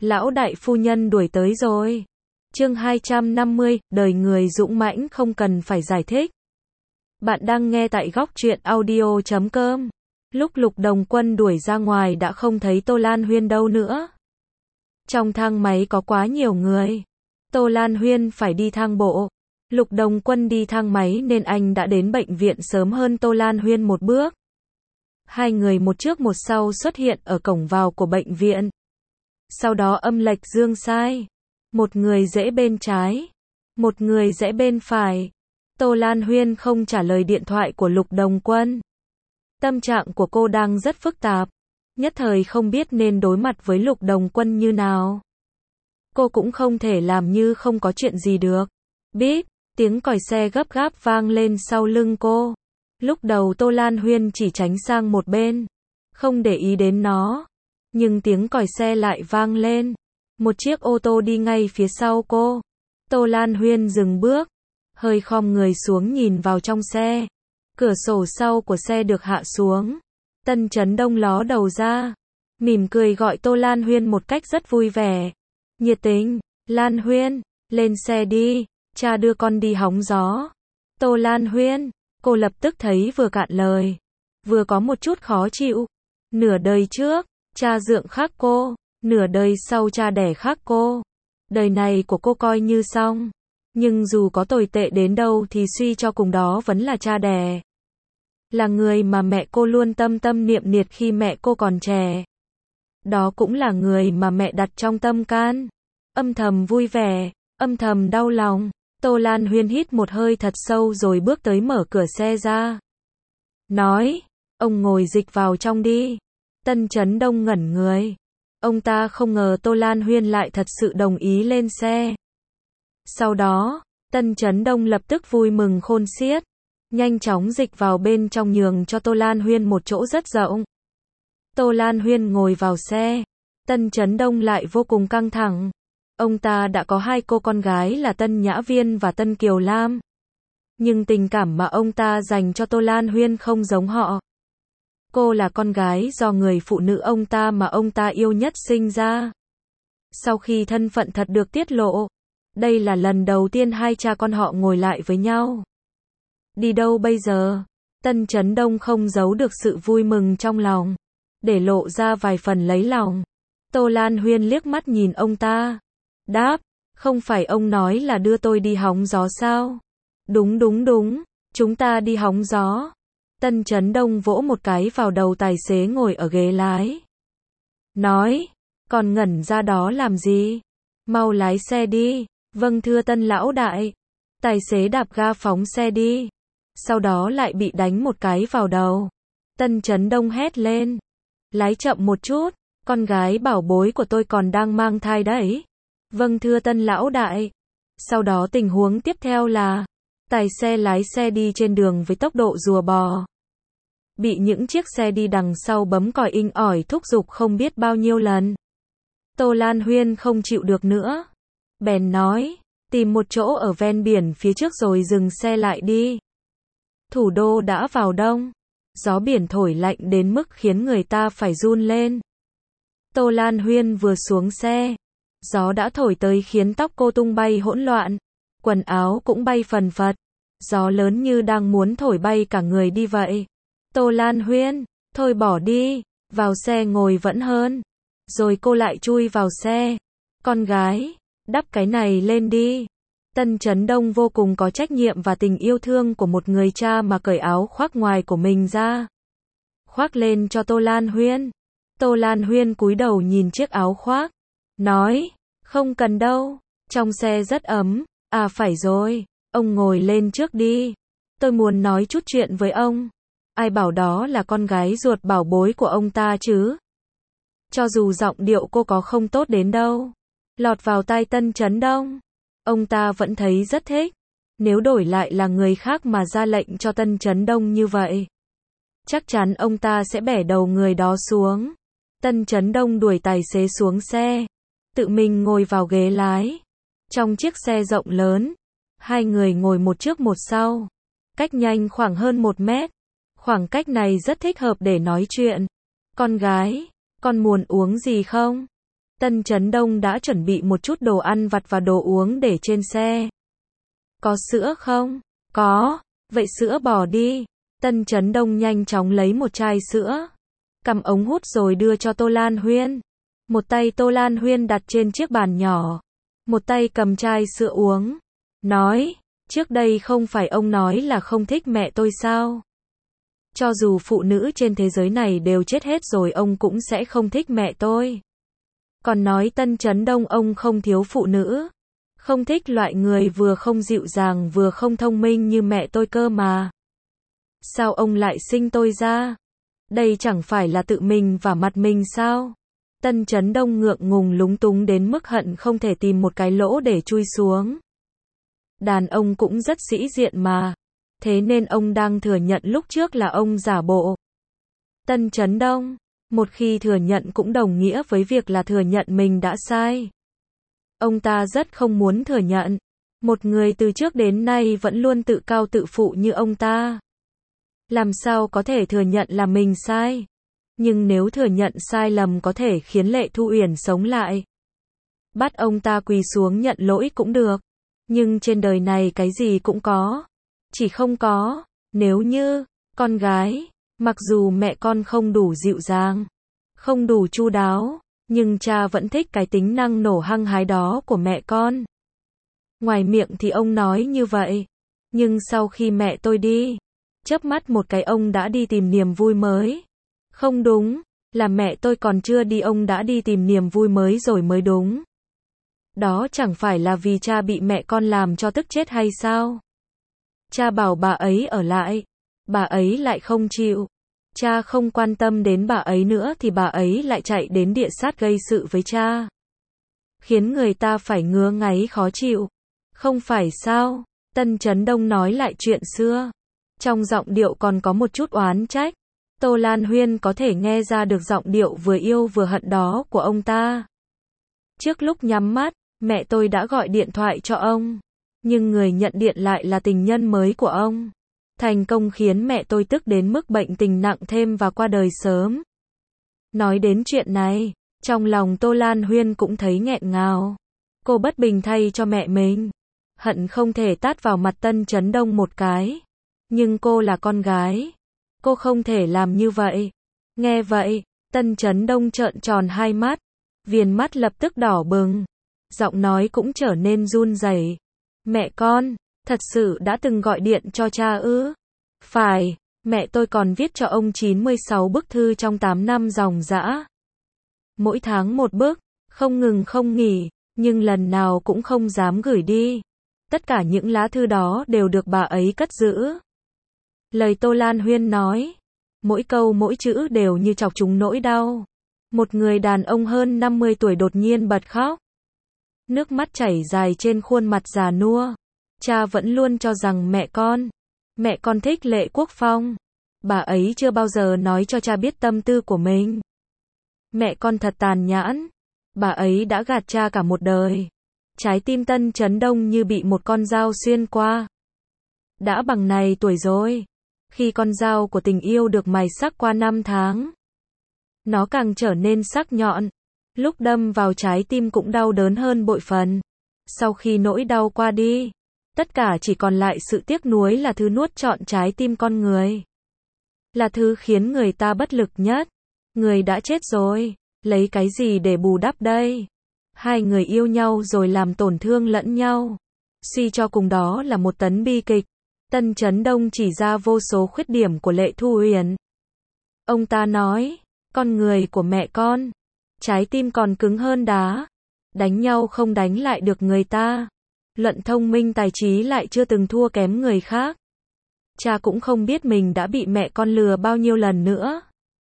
Lão đại phu nhân đuổi tới rồi. Chương 250, đời người dũng mãnh không cần phải giải thích. Bạn đang nghe tại góc truyện audio.com. Lúc Lục Đồng Quân đuổi ra ngoài đã không thấy Tô Lan Huyên đâu nữa. Trong thang máy có quá nhiều người. Tô Lan Huyên phải đi thang bộ. Lục Đồng Quân đi thang máy nên anh đã đến bệnh viện sớm hơn Tô Lan Huyên một bước. Hai người một trước một sau xuất hiện ở cổng vào của bệnh viện. Sau đó âm lệch dương sai. Một người rẽ bên trái, một người rẽ bên phải. Tô Lan Huyên không trả lời điện thoại của Lục Đồng Quân. Tâm trạng của cô đang rất phức tạp, nhất thời không biết nên đối mặt với Lục Đồng Quân như nào. Cô cũng không thể làm như không có chuyện gì được. Bíp, tiếng còi xe gấp gáp vang lên sau lưng cô. Lúc đầu Tô Lan Huyên chỉ tránh sang một bên, không để ý đến nó. Nhưng tiếng còi xe lại vang lên. Một chiếc ô tô đi ngay phía sau cô. Tô Lan Huyên dừng bước, hơi khom người xuống nhìn vào trong xe. Cửa sổ sau của xe được hạ xuống. Tân Chấn Đông ló đầu ra, mỉm cười gọi Tô Lan Huyên một cách rất vui vẻ, nhiệt tình. Lan Huyên, lên xe đi, cha đưa con đi hóng gió. Tô Lan Huyên, cô lập tức thấy vừa cạn lời, vừa có một chút khó chịu. Nửa đời trước, cha dượng khác cô, nửa đời sau cha đẻ khác cô. Đời này của cô coi như xong. Nhưng dù có tồi tệ đến đâu thì suy cho cùng đó vẫn là cha đẻ. Là người mà mẹ cô luôn tâm tâm niệm niệm khi mẹ cô còn trẻ. Đó cũng là người mà mẹ đặt trong tâm can. Âm thầm vui vẻ, âm thầm đau lòng. Tô Lan Huyên hít một hơi thật sâu rồi bước tới mở cửa xe ra. Nói, ông ngồi dịch vào trong đi. Tân Chấn Đông ngẩn người. Ông ta không ngờ Tô Lan Huyên lại thật sự đồng ý lên xe. Sau đó, Tân Chấn Đông lập tức vui mừng khôn xiết. Nhanh chóng dịch vào bên trong nhường cho Tô Lan Huyên một chỗ rất rộng. Tô Lan Huyên ngồi vào xe. Tân Chấn Đông lại vô cùng căng thẳng. Ông ta đã có hai cô con gái là Tân Nhã Viên và Tân Kiều Lam. Nhưng tình cảm mà ông ta dành cho Tô Lan Huyên không giống họ. Cô là con gái do người phụ nữ ông ta mà ông ta yêu nhất sinh ra. Sau khi thân phận thật được tiết lộ, đây là lần đầu tiên hai cha con họ ngồi lại với nhau. Đi đâu bây giờ? Tân Chấn Đông không giấu được sự vui mừng trong lòng, để lộ ra vài phần lấy lòng. Tô Lan Huyên liếc mắt nhìn ông ta, đáp, không phải ông nói là đưa tôi đi hóng gió sao? Đúng, chúng ta đi hóng gió. Tân Chấn Đông vỗ một cái vào đầu tài xế ngồi ở ghế lái. Nói, còn ngẩn ra đó làm gì? Mau lái xe đi. Vâng thưa Tân lão đại. Tài xế đạp ga phóng xe đi. Sau đó lại bị đánh một cái vào đầu. Tân Chấn Đông hét lên. Lái chậm một chút, con gái bảo bối của tôi còn đang mang thai đấy. Vâng thưa Tân lão đại. Sau đó tình huống tiếp theo là, tài xe lái xe đi trên đường với tốc độ rùa bò. Bị những chiếc xe đi đằng sau bấm còi inh ỏi thúc giục không biết bao nhiêu lần. Tô Lan Huyên không chịu được nữa. Bèn nói, tìm một chỗ ở ven biển phía trước rồi dừng xe lại đi. Thủ đô đã vào đông. Gió biển thổi lạnh đến mức khiến người ta phải run lên. Tô Lan Huyên vừa xuống xe, gió đã thổi tới khiến tóc cô tung bay hỗn loạn. Quần áo cũng bay phần phật. Gió lớn như đang muốn thổi bay cả người đi vậy. Tô Lan Huyên, thôi bỏ đi, vào xe ngồi vẫn hơn. Rồi cô lại chui vào xe. Con gái, đắp cái này lên đi. Tân Chấn Đông vô cùng có trách nhiệm và tình yêu thương của một người cha mà cởi áo khoác ngoài của mình ra. Khoác lên cho Tô Lan Huyên. Tô Lan Huyên cúi đầu nhìn chiếc áo khoác. Nói, không cần đâu, trong xe rất ấm. À phải rồi, ông ngồi lên trước đi. Tôi muốn nói chút chuyện với ông. Ai bảo đó là con gái ruột bảo bối của ông ta chứ? Cho dù giọng điệu cô có không tốt đến đâu, lọt vào tai Tân Chấn Đông, ông ta vẫn thấy rất thích. Nếu đổi lại là người khác mà ra lệnh cho Tân Chấn Đông như vậy, chắc chắn ông ta sẽ bẻ đầu người đó xuống. Tân Chấn Đông đuổi tài xế xuống xe, tự mình ngồi vào ghế lái. Trong chiếc xe rộng lớn, hai người ngồi một trước một sau, cách nhanh khoảng hơn 1 mét. Khoảng cách này rất thích hợp để nói chuyện. Con gái, con muốn uống gì không? Tân Chấn Đông đã chuẩn bị một chút đồ ăn vặt và đồ uống để trên xe. Có sữa không? Có, vậy sữa bò đi. Tân Chấn Đông nhanh chóng lấy một chai sữa, cầm ống hút rồi đưa cho Tô Lan Huyên. Một tay Tô Lan Huyên đặt trên chiếc bàn nhỏ, một tay cầm chai sữa uống. Nói, trước đây không phải ông nói là không thích mẹ tôi sao? Cho dù phụ nữ trên thế giới này đều chết hết rồi ông cũng sẽ không thích mẹ tôi. Còn nói Tân Chấn Đông ông không thiếu phụ nữ. Không thích loại người vừa không dịu dàng vừa không thông minh như mẹ tôi cơ mà. Sao ông lại sinh tôi ra? Đây chẳng phải là tự mình vả mặt mình sao? Tân Chấn Đông ngượng ngùng lúng túng đến mức hận không thể tìm một cái lỗ để chui xuống. Đàn ông cũng rất sĩ diện mà. Thế nên ông đang thừa nhận lúc trước là ông giả bộ. Tân Chấn Đông, một khi thừa nhận cũng đồng nghĩa với việc là thừa nhận mình đã sai. Ông ta rất không muốn thừa nhận. Một người từ trước đến nay vẫn luôn tự cao tự phụ như ông ta. Làm sao có thể thừa nhận là mình sai? Nhưng nếu thừa nhận sai lầm có thể khiến Lệ Thu Uyển sống lại. Bắt ông ta quỳ xuống nhận lỗi cũng được. Nhưng trên đời này cái gì cũng có. Chỉ không có, nếu như, con gái, mặc dù mẹ con không đủ dịu dàng, không đủ chu đáo, nhưng cha vẫn thích cái tính năng nổ hăng hái đó của mẹ con. Ngoài miệng thì ông nói như vậy, nhưng sau khi mẹ tôi đi, chớp mắt một cái ông đã đi tìm niềm vui mới. Không đúng, là mẹ tôi còn chưa đi ông đã đi tìm niềm vui mới rồi mới đúng. Đó chẳng phải là vì cha bị mẹ con làm cho tức chết hay sao? Cha bảo bà ấy ở lại, bà ấy lại không chịu. Cha không quan tâm đến bà ấy nữa thì bà ấy lại chạy đến địa sát gây sự với cha. Khiến người ta phải ngứa ngáy khó chịu. Không phải sao? Tân Chấn Đông nói lại chuyện xưa. Trong giọng điệu còn có một chút oán trách. Tô Lan Huyên có thể nghe ra được giọng điệu vừa yêu vừa hận đó của ông ta. Trước lúc nhắm mắt, mẹ tôi đã gọi điện thoại cho ông. Nhưng người nhận điện lại là tình nhân mới của ông. Thành công khiến mẹ tôi tức đến mức bệnh tình nặng thêm và qua đời sớm. Nói đến chuyện này, trong lòng Tô Lan Huyên cũng thấy nghẹn ngào. Cô bất bình thay cho mẹ mình. Hận không thể tát vào mặt Tân Chấn Đông một cái. Nhưng cô là con gái. Cô không thể làm như vậy. Nghe vậy, Tân Chấn Đông trợn tròn hai mắt. Viền mắt lập tức đỏ bừng. Giọng nói cũng trở nên run rẩy. Mẹ con, thật sự đã từng gọi điện cho cha ư? Phải, mẹ tôi còn viết cho ông 96 bức thư trong 8 năm dòng dã. Mỗi tháng một bức, không ngừng không nghỉ, nhưng lần nào cũng không dám gửi đi. Tất cả những lá thư đó đều được bà ấy cất giữ. Lời Tô Lan Huyên nói, mỗi câu mỗi chữ đều như chọc trúng nỗi đau. Một người đàn ông hơn 50 tuổi đột nhiên bật khóc. Nước mắt chảy dài trên khuôn mặt già nua. Cha vẫn luôn cho rằng mẹ con thích Lệ Quốc Phong. Bà ấy chưa bao giờ nói cho cha biết tâm tư của mình. Mẹ con thật tàn nhẫn. Bà ấy đã gạt cha cả một đời. Trái tim Tân Chấn Đông như bị một con dao xuyên qua. Đã bằng này tuổi rồi. Khi con dao của tình yêu được mài sắc qua 5 tháng, nó càng trở nên sắc nhọn. Lúc đâm vào trái tim cũng đau đớn hơn bội phần. Sau khi nỗi đau qua đi, tất cả chỉ còn lại sự tiếc nuối là thứ nuốt trọn trái tim con người. Là thứ khiến người ta bất lực nhất. Người đã chết rồi, lấy cái gì để bù đắp đây? Hai người yêu nhau rồi làm tổn thương lẫn nhau. Suy cho cùng đó là một tấn bi kịch. Tân Chấn Đông chỉ ra vô số khuyết điểm của Lệ Thu Uyển. Ông ta nói, con người của mẹ con, trái tim còn cứng hơn đá. Đánh nhau không đánh lại được người ta. Luận thông minh tài trí lại chưa từng thua kém người khác. Cha cũng không biết mình đã bị mẹ con lừa bao nhiêu lần nữa.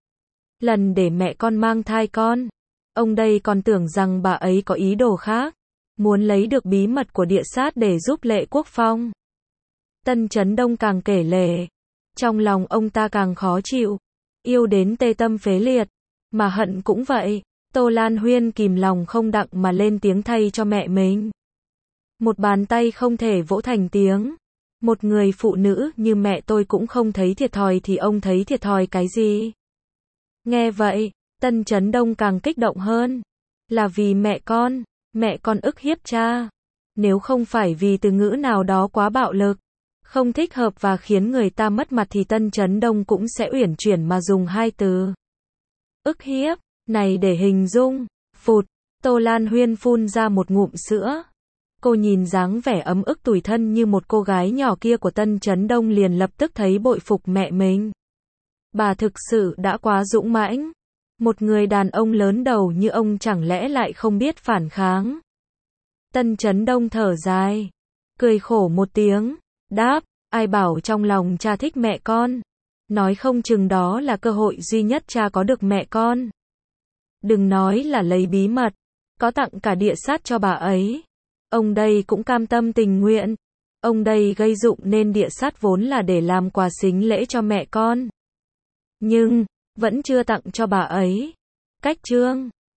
Lần để mẹ con mang thai con, ông đây còn tưởng rằng bà ấy có ý đồ khác, muốn lấy được bí mật của địa sát để giúp Lệ Quốc Phong. Tân Chấn Đông càng kể lể, trong lòng ông ta càng khó chịu, yêu đến tê tâm phế liệt, mà hận cũng vậy. Tô Lan Huyên kìm lòng không đặng mà lên tiếng thay cho mẹ mình. Một bàn tay không thể vỗ thành tiếng. Một người phụ nữ như mẹ tôi cũng không thấy thiệt thòi thì ông thấy thiệt thòi cái gì? Nghe vậy, Tân Chấn Đông càng kích động hơn. Là vì mẹ con ức hiếp cha. Nếu không phải vì từ ngữ nào đó quá bạo lực, không thích hợp và khiến người ta mất mặt thì Tân Chấn Đông cũng sẽ uyển chuyển mà dùng hai từ ức hiếp này để hình dung. Phụt, Tô Lan Huyên phun ra một ngụm sữa. Cô nhìn dáng vẻ ấm ức tủi thân như một cô gái nhỏ kia của Tân Chấn Đông liền lập tức thấy bội phục mẹ mình. Bà thực sự đã quá dũng mãnh. Một người đàn ông lớn đầu như ông chẳng lẽ lại không biết phản kháng. Tân Chấn Đông thở dài, cười khổ một tiếng, đáp, ai bảo trong lòng cha thích mẹ con. Nói không chừng đó là cơ hội duy nhất cha có được mẹ con. Đừng nói là lấy bí mật, có tặng cả địa sát cho bà ấy. Ông đây cũng cam tâm tình nguyện. Ông đây gây dụng nên địa sát vốn là để làm quà sính lễ cho mẹ con. Nhưng, vẫn chưa tặng cho bà ấy. Cách chương